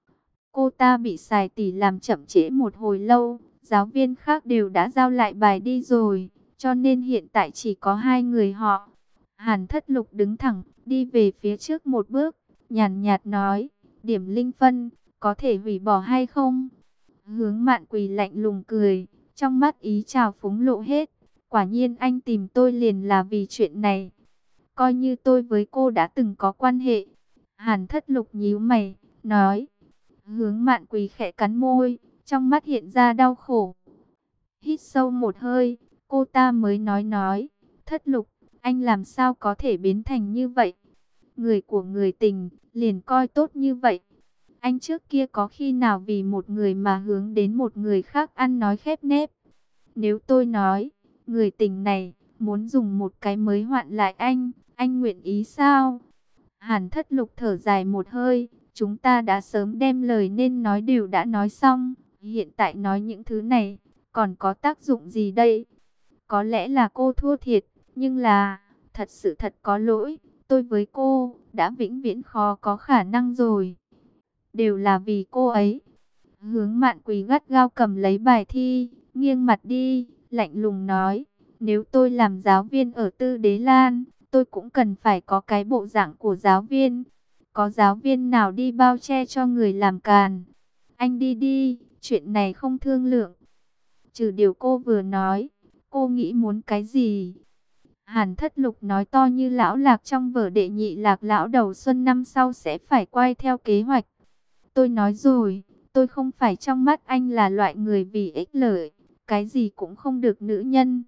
Cô ta bị Sài tỷ làm chậm trễ một hồi lâu, giáo viên khác đều đã giao lại bài đi rồi, cho nên hiện tại chỉ có hai người họ. Hàn Thất Lục đứng thẳng, đi về phía trước một bước, nhàn nhạt nói, điểm linh phân, có thể hủy bỏ hay không? Hướng Mạn Quỳ lạnh lùng cười, trong mắt ý trào phúng lộ hết. Quả nhiên anh tìm tôi liền là vì chuyện này. Coi như tôi với cô đã từng có quan hệ. Hàn Thất Lục nhíu mày, nói. Hướng Mạn Quỳ khẽ cắn môi, trong mắt hiện ra đau khổ. Hít sâu một hơi, cô ta mới nói. Thất Lục, anh làm sao có thể biến thành như vậy? Người của người tình, liền coi tốt như vậy. Anh trước kia có khi nào vì một người mà hướng đến một người khác ăn nói khép nép? Nếu tôi nói, người tình này, muốn dùng một cái mới hoạn lại anh nguyện ý sao? Hàn Thất Lục thở dài một hơi, chúng ta đã sớm đem lời nên nói đều đã nói xong, hiện tại nói những thứ này, còn có tác dụng gì đây? Có lẽ là cô thua thiệt, nhưng là, thật sự thật có lỗi, tôi với cô, đã vĩnh viễn khó có khả năng rồi. Đều là vì cô ấy. Hướng Mạn Quỳ gắt gao cầm lấy bài thi, nghiêng mặt đi, lạnh lùng nói, nếu tôi làm giáo viên ở Tư Đế Lan, tôi cũng cần phải có cái bộ dạng của giáo viên. Có giáo viên nào đi bao che cho người làm càn? Anh đi đi, chuyện này không thương lượng. Trừ điều cô vừa nói, cô nghĩ muốn cái gì? Hàn Thất Lục nói to như lão lạc trong vở đệ nhị lạc lão đầu xuân năm sau sẽ phải quay theo kế hoạch. Tôi nói rồi, tôi không phải trong mắt anh là loại người vì ích lợi, cái gì cũng không được nữ nhân.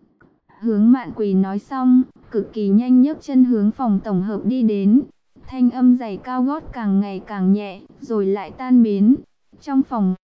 Hướng Mạn Quỳ nói xong, cực kỳ nhanh nhấc chân hướng phòng tổng hợp đi đến. Thanh âm giày cao gót càng ngày càng nhẹ, rồi lại tan biến. Trong phòng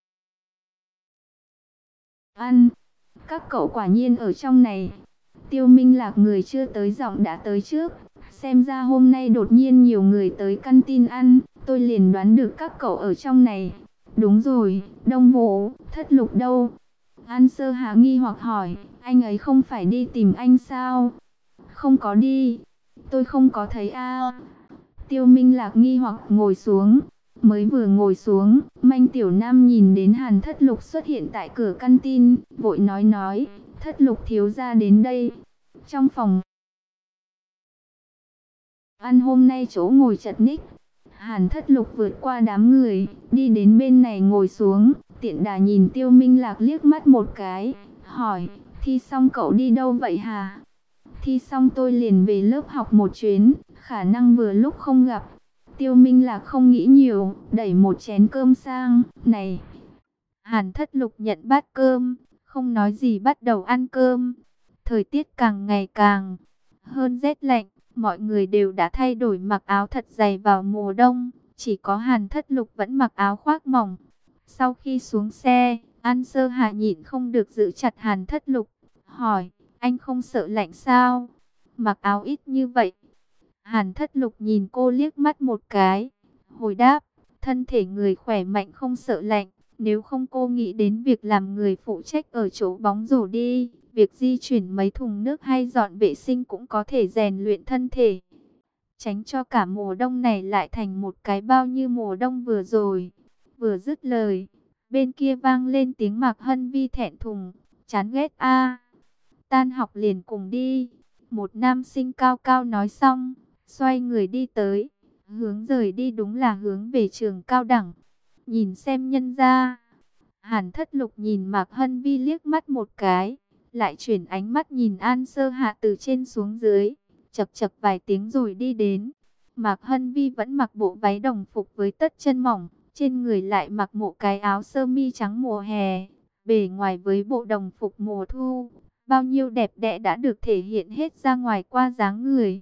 ăn, các cậu quả nhiên ở trong này. Tiêu Minh Lạc người chưa tới giọng đã tới trước. Xem ra hôm nay đột nhiên nhiều người tới căn tin ăn, tôi liền đoán được các cậu ở trong này. Đúng rồi, Đông Vũ, Thất Lục đâu? An Sơ Hà nghi hoặc hỏi, anh ấy không phải đi tìm anh sao? Không có đi, tôi không có thấy a. Tiêu Minh Lạc nghi hoặc ngồi xuống. Mới vừa ngồi xuống, Manh Tiểu Nam nhìn đến Hàn Thất Lục xuất hiện tại cửa căn tin, vội nói, Thất Lục thiếu gia đến đây. Trong phòng ăn hôm nay chỗ ngồi chật ních. Hàn Thất Lục vượt qua đám người, đi đến bên này ngồi xuống, tiện đà nhìn Tiêu Minh Lạc liếc mắt một cái, hỏi, thi xong cậu đi đâu vậy hả? Thi xong tôi liền về lớp học một chuyến, khả năng vừa lúc không gặp. Tiêu Minh Lạc không nghĩ nhiều, đẩy một chén cơm sang, này. Hàn Thất Lục nhận bát cơm, không nói gì bắt đầu ăn cơm. Thời tiết càng ngày càng hơn rét lạnh, mọi người đều đã thay đổi mặc áo thật dày vào mùa đông, chỉ có Hàn Thất Lục vẫn mặc áo khoác mỏng. Sau khi xuống xe, An Sơ Hà nhịn không được giữ chặt Hàn Thất Lục, hỏi, anh không sợ lạnh sao? Mặc áo ít như vậy. Hàn Thất Lục nhìn cô liếc mắt một cái, hồi đáp, thân thể người khỏe mạnh không sợ lạnh, nếu không cô nghĩ đến việc làm người phụ trách ở chỗ bóng rổ đi, việc di chuyển mấy thùng nước hay dọn vệ sinh cũng có thể rèn luyện thân thể. Tránh cho cả mùa đông này lại thành một cái bao như mùa đông vừa rồi. Vừa dứt lời, bên kia vang lên tiếng Mạc Hân Vi thẹn thùng, chán ghét a. Tan học liền cùng đi. Một nam sinh cao cao nói xong, xoay người đi tới, hướng rời đi đúng là hướng về trường cao đẳng. Nhìn xem nhân ra. Hàn Thất Lục nhìn Mạc Hân Vi liếc mắt một cái, lại chuyển ánh mắt nhìn An Sơ Hạ từ trên xuống dưới, chậc chậc vài tiếng rồi đi đến. Mạc Hân Vi vẫn mặc bộ váy đồng phục với tất chân mỏng, trên người lại mặc một cái áo sơ mi trắng mùa hè, bề ngoài với bộ đồng phục mùa thu, bao nhiêu đẹp đẽ đã được thể hiện hết ra ngoài qua dáng người.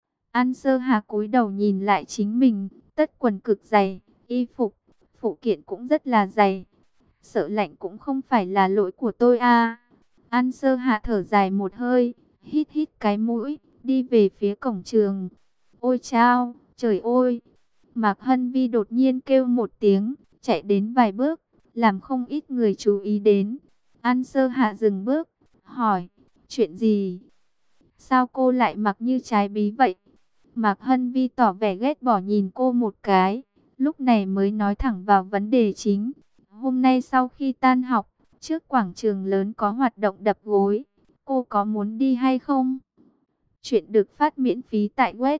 An Sơ Hà cúi đầu nhìn lại chính mình, tất quần cực dày, y phục, phụ kiện cũng rất là dày. Sợ lạnh cũng không phải là lỗi của tôi à. An Sơ Hà thở dài một hơi, hít hít cái mũi, đi về phía cổng trường. Ôi chao, trời ơi! Mạc Hân Vi đột nhiên kêu một tiếng, chạy đến vài bước, làm không ít người chú ý đến. An Sơ Hạ dừng bước, hỏi, chuyện gì? Sao cô lại mặc như trái bí vậy? Mạc Hân Vi tỏ vẻ ghét bỏ nhìn cô một cái, lúc này mới nói thẳng vào vấn đề chính. Hôm nay sau khi tan học, trước quảng trường lớn có hoạt động đập gối, cô có muốn đi hay không? Chuyện được phát miễn phí tại web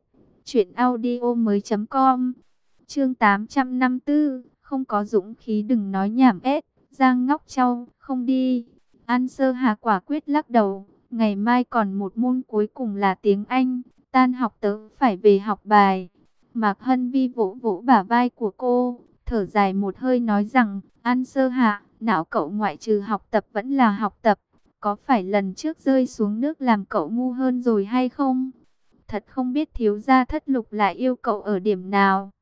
truyệnaudiomoi.com. Chương 854, không có dũng khí đừng nói nhảm ép. Giang Ngóc Châu, không đi. An Sơ Hà quả quyết lắc đầu, ngày mai còn một môn cuối cùng là tiếng Anh, tan học tớ phải về học bài. Mạc Hân Vi vỗ vỗ bả vai của cô, thở dài một hơi nói rằng, An Sơ Hà, não cậu ngoại trừ học tập vẫn là học tập, có phải lần trước rơi xuống nước làm cậu ngu hơn rồi hay không? Thật không biết thiếu gia Thất Lục lại yêu cậu ở điểm nào.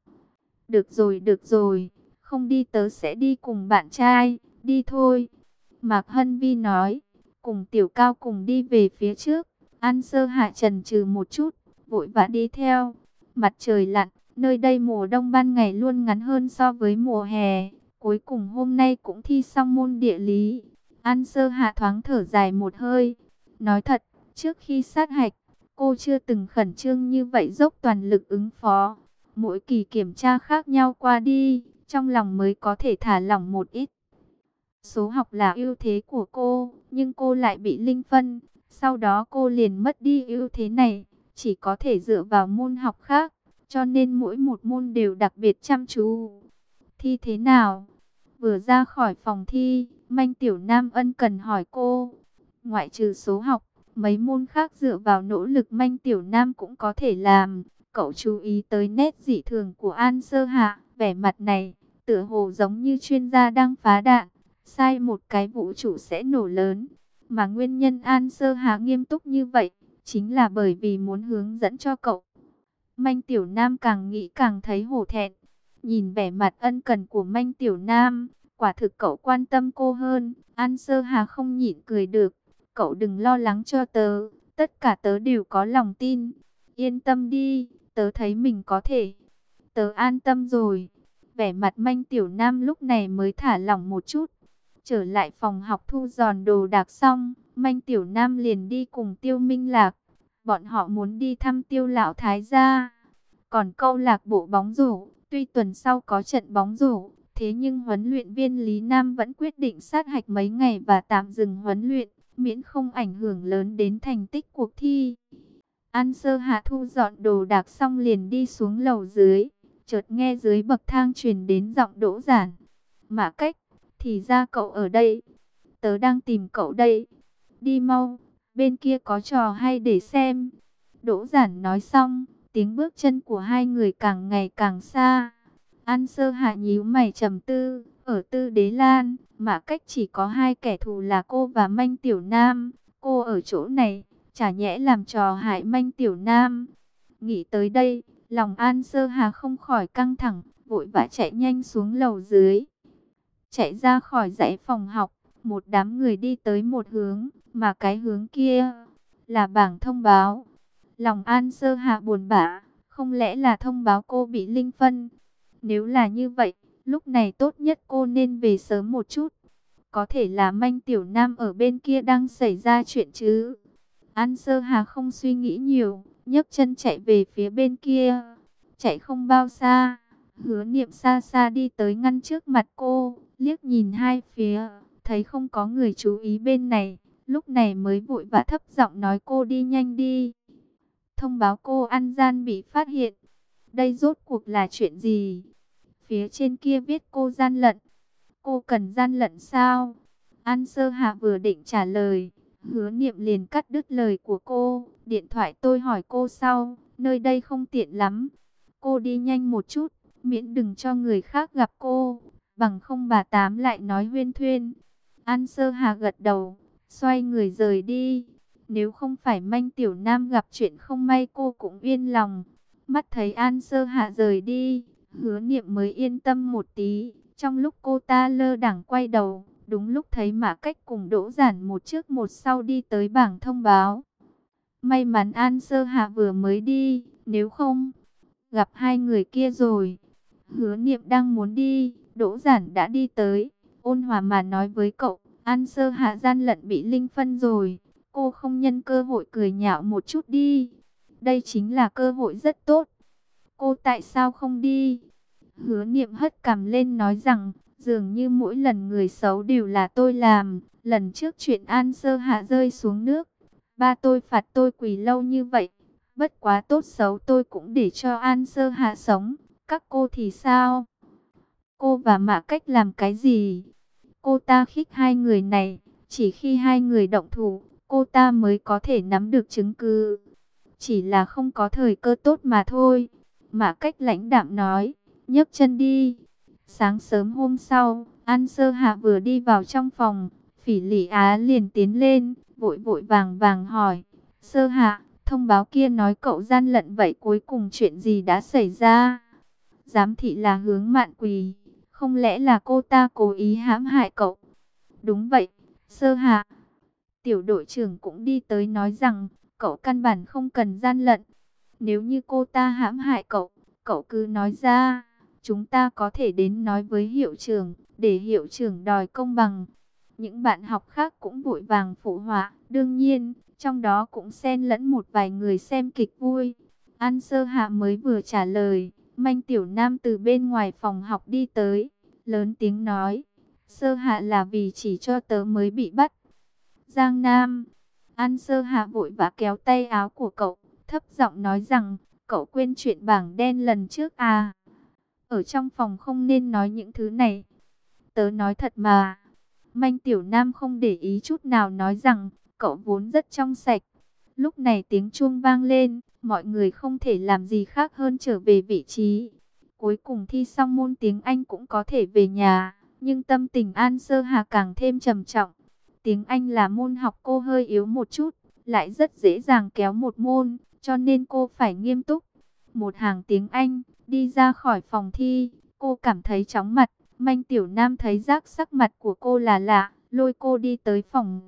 Được rồi, không đi tớ sẽ đi cùng bạn trai, đi thôi. Mạc Hân Vi nói, cùng Tiểu Cao cùng đi về phía trước. An Sơ Hạ chần chừ một chút, vội vã đi theo. Mặt trời lặn, nơi đây mùa đông ban ngày luôn ngắn hơn so với mùa hè. Cuối cùng hôm nay cũng thi xong môn địa lý. An Sơ Hạ thoáng thở dài một hơi. Nói thật, trước khi sát hạch, cô chưa từng khẩn trương như vậy dốc toàn lực ứng phó. Mỗi kỳ kiểm tra khác nhau qua đi, trong lòng mới có thể thả lỏng một ít. Số học là ưu thế của cô, nhưng cô lại bị linh phân. Sau đó cô liền mất đi ưu thế này, chỉ có thể dựa vào môn học khác. Cho nên mỗi một môn đều đặc biệt chăm chú. Thi thế nào? Vừa ra khỏi phòng thi, Manh Tiểu Nam ân cần hỏi cô. Ngoại trừ số học, mấy môn khác dựa vào nỗ lực Manh Tiểu Nam cũng có thể làm. Cậu chú ý tới nét dị thường của An Sơ Hạ, vẻ mặt này, tựa hồ giống như chuyên gia đang phá đạn. Sai một cái vũ trụ sẽ nổ lớn. Mà nguyên nhân An Sơ Hạ nghiêm túc như vậy, chính là bởi vì muốn hướng dẫn cho cậu. Manh Tiểu Nam càng nghĩ càng thấy hổ thẹn. Nhìn vẻ mặt ân cần của Manh Tiểu Nam, quả thực cậu quan tâm cô hơn. An Sơ Hà không nhịn cười được. Cậu đừng lo lắng cho tớ, tất cả tớ đều có lòng tin. Yên tâm đi, tớ thấy mình có thể. Tớ an tâm rồi. Vẻ mặt Manh Tiểu Nam lúc này mới thả lỏng một chút. Trở lại phòng học thu dọn đồ đạc xong, Manh Tiểu Nam liền đi cùng Tiêu Minh Lạc. Bọn họ muốn đi thăm Tiêu lão thái gia. Còn câu lạc bộ bóng rổ, tuy tuần sau có trận bóng rổ, thế nhưng huấn luyện viên Lý Nam vẫn quyết định sát hạch mấy ngày và tạm dừng huấn luyện, miễn không ảnh hưởng lớn đến thành tích cuộc thi. An Sơ Hạ thu dọn đồ đạc xong liền đi xuống lầu dưới, chợt nghe dưới bậc thang truyền đến giọng Đỗ Giản. Mã Cách, thì ra cậu ở đây. Tớ đang tìm cậu đây. Đi mau, bên kia có trò hay để xem. Đỗ Giản nói xong, tiếng bước chân của hai người càng ngày càng xa. An Sơ Hạ nhíu mày trầm tư, ở Tư Đế Lan, Mã Cách chỉ có hai kẻ thù là cô và Manh Tiểu Nam. Cô ở chỗ này, chả nhẽ làm trò hại Manh Tiểu Nam. Nghĩ tới đây, lòng An Sơ Hà không khỏi căng thẳng, vội vã chạy nhanh xuống lầu dưới. Chạy ra khỏi dãy phòng học, một đám người đi tới một hướng, mà cái hướng kia là bảng thông báo. Lòng An Sơ Hà buồn bã, không lẽ là thông báo cô bị linh phân? Nếu là như vậy, lúc này tốt nhất cô nên về sớm một chút. Có thể là Manh Tiểu Nam ở bên kia đang xảy ra chuyện chứ. An Sơ Hà không suy nghĩ nhiều, nhấc chân chạy về phía bên kia. Chạy không bao xa, Hứa Niệm xa xa đi tới ngăn trước mặt cô, liếc nhìn hai phía, thấy không có người chú ý bên này, lúc này mới vội vã thấp giọng nói cô đi nhanh đi. Thông báo cô ăn gian bị phát hiện. Đây rốt cuộc là chuyện gì? Phía trên kia viết cô gian lận. Cô cần gian lận sao? An Sơ Hạ vừa định trả lời, Hứa Niệm liền cắt đứt lời của cô. Điện thoại tôi hỏi cô sau, nơi đây không tiện lắm. Cô đi nhanh một chút, miễn đừng cho người khác gặp cô, bằng không bà Tám lại nói huyên thuyên. An Sơ Hà gật đầu, xoay người rời đi. Nếu không phải Manh Tiểu Nam gặp chuyện không may cô cũng yên lòng. Mắt thấy An Sơ Hạ rời đi, Hứa Niệm mới yên tâm một tí. Trong lúc cô ta lơ đãng quay đầu, đúng lúc thấy Mã Cách cùng Đỗ Giản một trước một sau đi tới bảng thông báo. May mắn An Sơ Hạ vừa mới đi, nếu không gặp hai người kia rồi. Hứa Niệm đang muốn đi, Đỗ Giản đã đi tới, ôn hòa mà nói với cậu, An Sơ Hạ gian lận bị linh phân rồi, cô không nhân cơ hội cười nhạo một chút đi. Đây chính là cơ hội rất tốt. Cô tại sao không đi? Hứa Niệm hất cằm lên nói rằng, dường như mỗi lần người xấu đều là tôi làm. Lần trước chuyện An Sơ Hạ rơi xuống nước, ba tôi phạt tôi quỳ lâu như vậy. Bất quá tốt xấu tôi cũng để cho An Sơ Hạ sống. Các cô thì sao? Cô và Mã Cách làm cái gì? Cô ta khích hai người này. Chỉ khi hai người động thủ, cô ta mới có thể nắm được chứng cứ. Chỉ là không có thời cơ tốt mà thôi. Mã Cách lãnh đạm nói, nhấc chân đi. Sáng sớm hôm sau, An Sơ Hạ vừa đi vào trong phòng, Phỉ Lị Á liền tiến lên, vội vội vàng vàng hỏi, Sơ Hạ, thông báo kia nói cậu gian lận vậy cuối cùng chuyện gì đã xảy ra? Giám thị là Hướng Mạn Quỳ, không lẽ là cô ta cố ý hãm hại cậu? Đúng vậy, Sơ Hạ. Tiểu đội trưởng cũng đi tới nói rằng, cậu căn bản không cần gian lận. Nếu như cô ta hãm hại cậu, cậu cứ nói ra. Chúng ta có thể đến nói với hiệu trưởng, để hiệu trưởng đòi công bằng. Những bạn học khác cũng vội vàng phụ họa. Đương nhiên, trong đó cũng xen lẫn một vài người xem kịch vui. An Sơ Hạ mới vừa trả lời, Manh Tiểu Nam từ bên ngoài phòng học đi tới, lớn tiếng nói, Sơ Hạ là vì chỉ cho tớ mới bị bắt. Giang Nam, An Sơ Hạ vội vã kéo tay áo của cậu, thấp giọng nói rằng, cậu quên chuyện bảng đen lần trước à? Ở trong phòng không nên nói những thứ này. Tớ nói thật mà. Manh Tiểu Nam không để ý chút nào nói rằng, cậu vốn rất trong sạch. Lúc này tiếng chuông vang lên, mọi người không thể làm gì khác hơn trở về vị trí. Cuối cùng thi xong môn tiếng Anh cũng có thể về nhà, nhưng tâm tình An Sơ Hà càng thêm trầm trọng. Tiếng Anh là môn học cô hơi yếu một chút, lại rất dễ dàng kéo một môn, cho nên cô phải nghiêm túc. Một hàng tiếng Anh, đi ra khỏi phòng thi, cô cảm thấy chóng mặt. Manh Tiểu Nam thấy rác sắc mặt của cô là lạ, lôi cô đi tới phòng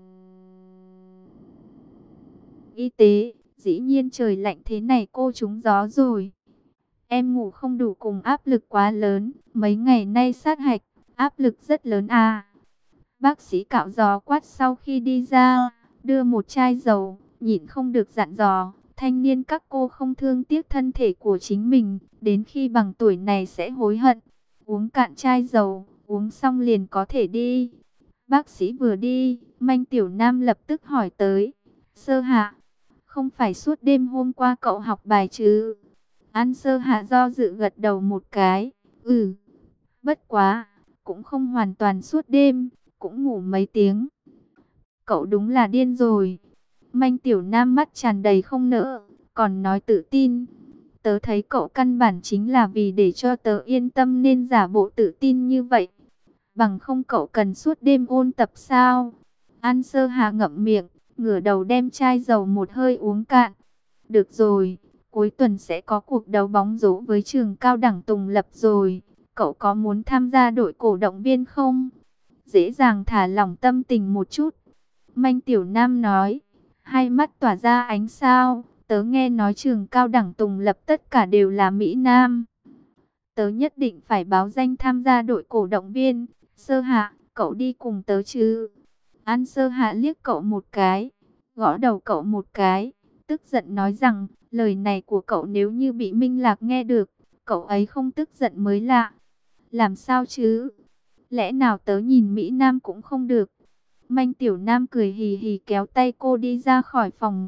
y tế. Dĩ nhiên trời lạnh thế này cô trúng gió rồi. Em ngủ không đủ cùng áp lực quá lớn, mấy ngày nay sát hạch, áp lực rất lớn à. Bác sĩ cạo gió quát sau khi đi ra, đưa một chai dầu, nhịn không được dặn dò, Thanh niên các cô không thương tiếc thân thể của chính mình, đến khi bằng tuổi này sẽ hối hận. Uống cạn chai dầu, uống xong liền có thể đi. Bác sĩ vừa đi, Manh Tiểu Nam lập tức hỏi tới. Sơ Hạ, không phải suốt đêm hôm qua cậu học bài chứ? An Sơ Hạ do dự gật đầu một cái. Ừ, bất quá, cũng không hoàn toàn suốt đêm, cũng ngủ mấy tiếng. Cậu đúng là điên rồi. Manh Tiểu Nam mắt tràn đầy không nỡ, còn nói tự tin. Tớ thấy cậu căn bản chính là vì để cho tớ yên tâm nên giả bộ tự tin như vậy. Bằng không cậu cần suốt đêm ôn tập sao? An Sơ Hà ngậm miệng, ngửa đầu đem chai dầu một hơi uống cạn. Được rồi, cuối tuần sẽ có cuộc đấu bóng rổ với trường cao đẳng Tùng Lập rồi. Cậu có muốn tham gia đội cổ động viên không? Dễ dàng thả lỏng tâm tình một chút. Manh Tiểu Nam nói, hai mắt tỏa ra ánh sao. Tớ nghe nói trường cao đẳng Tùng Lập tất cả đều là Mỹ Nam. Tớ nhất định phải báo danh tham gia đội cổ động viên. Sơ Hạ, cậu đi cùng tớ chứ? An Sơ Hạ liếc cậu một cái, gõ đầu cậu một cái, tức giận nói rằng, lời này của cậu nếu như bị Minh Lạc nghe được, cậu ấy không tức giận mới lạ. Làm sao chứ? Lẽ nào tớ nhìn Mỹ Nam cũng không được? Manh Tiểu Nam cười hì hì kéo tay cô đi ra khỏi phòng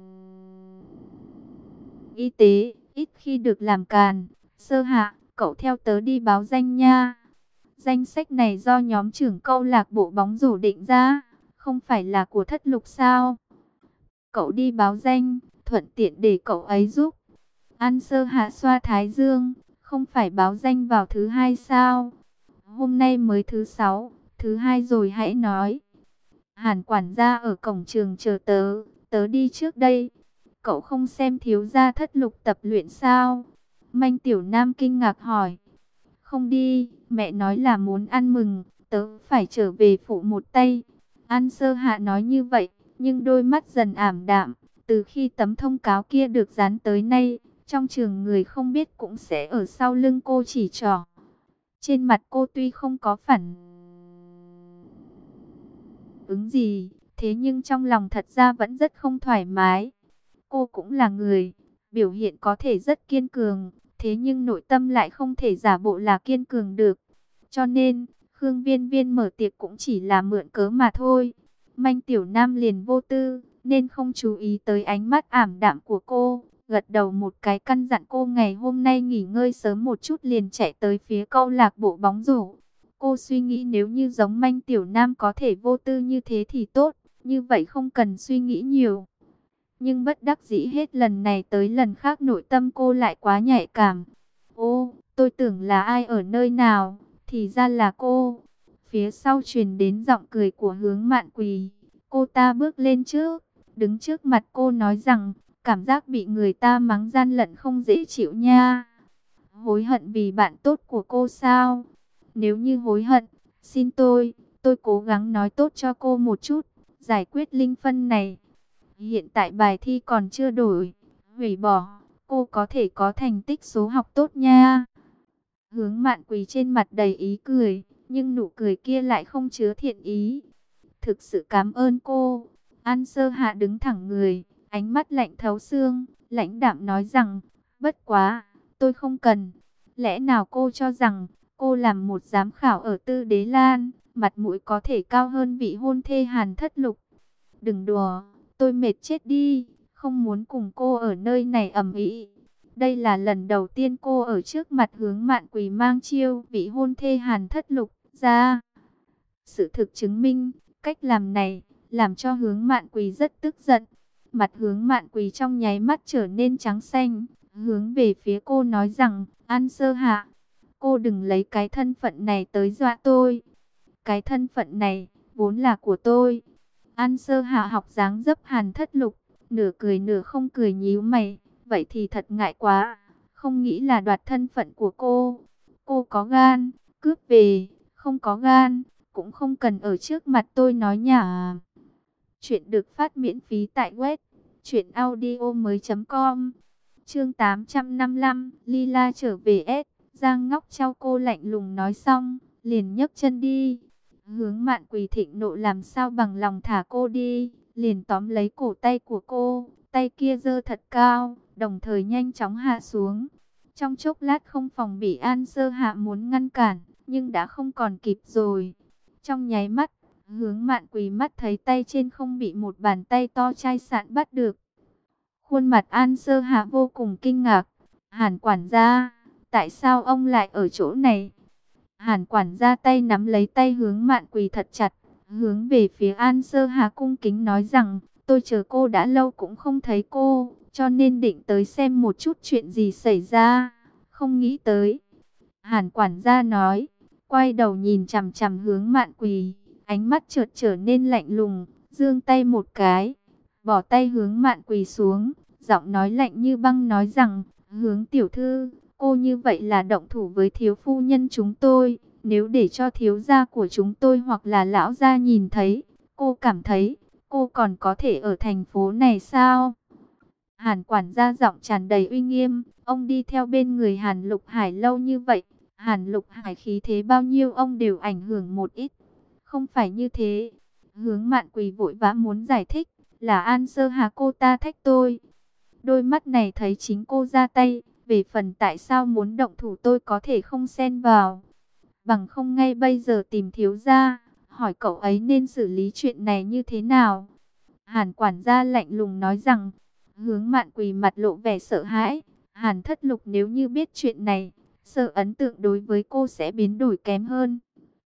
y tế, ít khi được làm càn. Sơ Hạ, cậu theo tớ đi báo danh nha. Danh sách này do nhóm trưởng câu lạc bộ bóng rổ định ra, không phải là của Thất Lục sao? Cậu đi báo danh, thuận tiện để cậu ấy giúp. An Sơ Hạ xoa thái dương, không phải báo danh vào thứ hai sao? Hôm nay mới thứ sáu, thứ hai rồi hãy nói. Hàn quản gia ở cổng trường chờ tớ, tớ đi trước đây. Cậu không xem thiếu gia Thất Lục tập luyện sao? Manh Tiểu Nam kinh ngạc hỏi. Không đi, mẹ nói là muốn ăn mừng, tớ phải trở về phụ một tay. An Sơ Hạ nói như vậy, nhưng đôi mắt dần ảm đạm. Từ khi tấm thông cáo kia được dán tới nay, trong trường người không biết cũng sẽ ở sau lưng cô chỉ trỏ. Trên mặt cô tuy không có phản ứng gì, thế nhưng trong lòng thật ra vẫn rất không thoải mái. Cô cũng là người, biểu hiện có thể rất kiên cường, thế nhưng nội tâm lại không thể giả bộ là kiên cường được. Cho nên, Khương Viên Viên mở tiệc cũng chỉ là mượn cớ mà thôi. Manh Tiểu Nam liền vô tư, nên không chú ý tới ánh mắt ảm đạm của cô. Gật đầu một cái căn dặn cô ngày hôm nay nghỉ ngơi sớm một chút liền chạy tới phía câu lạc bộ bóng rổ. Cô suy nghĩ nếu như giống Manh Tiểu Nam có thể vô tư như thế thì tốt, như vậy không cần suy nghĩ nhiều. Nhưng bất đắc dĩ hết lần này tới lần khác nội tâm cô lại quá nhạy cảm. Ô, tôi tưởng là ai ở nơi nào, thì ra là cô. Phía sau truyền đến giọng cười của Hướng Mạn Quỳ. Cô ta bước lên trước, đứng trước mặt cô nói rằng, cảm giác bị người ta mắng gian lận không dễ chịu nha. Hối hận vì bạn tốt của cô sao? Nếu như hối hận, xin tôi cố gắng nói tốt cho cô một chút, giải quyết linh phân này. Hiện tại bài thi còn chưa đổi, hủy bỏ, cô có thể có thành tích số học tốt nha. Hướng Mạn Quỳ trên mặt đầy ý cười, nhưng nụ cười kia lại không chứa thiện ý. Thực sự cảm ơn cô. An Sơ Hạ đứng thẳng người, ánh mắt lạnh thấu xương, lãnh đạm nói rằng, bất quá, tôi không cần. Lẽ nào cô cho rằng, cô làm một giám khảo ở Tư Đế Lan, mặt mũi có thể cao hơn vị hôn thê Hàn Thất Lục? Đừng đùa, tôi mệt chết đi, không muốn cùng cô ở nơi này ầm ĩ. Đây là lần đầu tiên cô ở trước mặt Hướng Mạn Quỳ mang chiêu vị hôn thê Hàn Thất Lục ra. Sự thực chứng minh, cách làm này làm cho Hướng Mạn Quỳ rất tức giận. Mặt Hướng Mạn Quỳ trong nháy mắt trở nên trắng xanh, hướng về phía cô nói rằng, An Sơ Hạ, cô đừng lấy cái thân phận này tới dọa tôi. Cái thân phận này vốn là của tôi. An Sơ Hạ học dáng dấp Hàn Thất Lục, nửa cười nửa không cười nhíu mày. Vậy thì thật ngại quá, không nghĩ là đoạt thân phận của cô. Cô có gan, cướp về, không có gan, cũng không cần ở trước mặt tôi nói nhảm. Chuyện được phát miễn phí tại web truyệnaudiomoi.com. Chương 855, Lila trở về S. Giang Ngóc Trao cô lạnh lùng nói xong, liền nhấc chân đi. Hướng Mạn Quỳ thịnh nộ làm sao bằng lòng thả cô đi, liền tóm lấy cổ tay của cô, tay kia giơ thật cao, đồng thời nhanh chóng hạ xuống. Trong chốc lát không phòng bị An Sơ Hạ muốn ngăn cản, nhưng đã không còn kịp rồi. Trong nháy mắt, Hướng Mạn Quỳ mắt thấy tay trên không bị một bàn tay to chai sạn bắt được. Khuôn mặt An Sơ Hạ vô cùng kinh ngạc. Hàn quản gia, tại sao ông lại ở chỗ này? Hàn quản gia tay nắm lấy tay Hướng Mạn Quỳ thật chặt, hướng về phía An Sơ Hạ cung kính nói rằng, tôi chờ cô đã lâu cũng không thấy cô, cho nên định tới xem một chút chuyện gì xảy ra, không nghĩ tới. Hàn quản gia nói, quay đầu nhìn chằm chằm Hướng Mạn Quỳ, ánh mắt chợt trở nên lạnh lùng, giương tay một cái, bỏ tay Hướng Mạn Quỳ xuống, giọng nói lạnh như băng nói rằng, Hướng tiểu thư, cô như vậy là động thủ với thiếu phu nhân chúng tôi, nếu để cho thiếu gia của chúng tôi hoặc là lão gia nhìn thấy, cô cảm thấy cô còn có thể ở thành phố này sao? Hàn quản gia giọng tràn đầy uy nghiêm, ông đi theo bên người Hàn Lục Hải lâu như vậy, Hàn Lục Hải khí thế bao nhiêu ông đều ảnh hưởng một ít. Không phải như thế. Hướng Mạn Quỳ vội vã muốn giải thích, là An Sơ Hà cô ta thách tôi. Đôi mắt này thấy chính cô ra tay, về phần tại sao muốn động thủ tôi có thể không xen vào. Bằng không ngay bây giờ tìm thiếu gia, hỏi cậu ấy nên xử lý chuyện này như thế nào. Hàn quản gia lạnh lùng nói rằng, Hướng Mạn Quỳ mặt lộ vẻ sợ hãi. Hàn Thất Lục nếu như biết chuyện này, sợ ấn tượng đối với cô sẽ biến đổi kém hơn.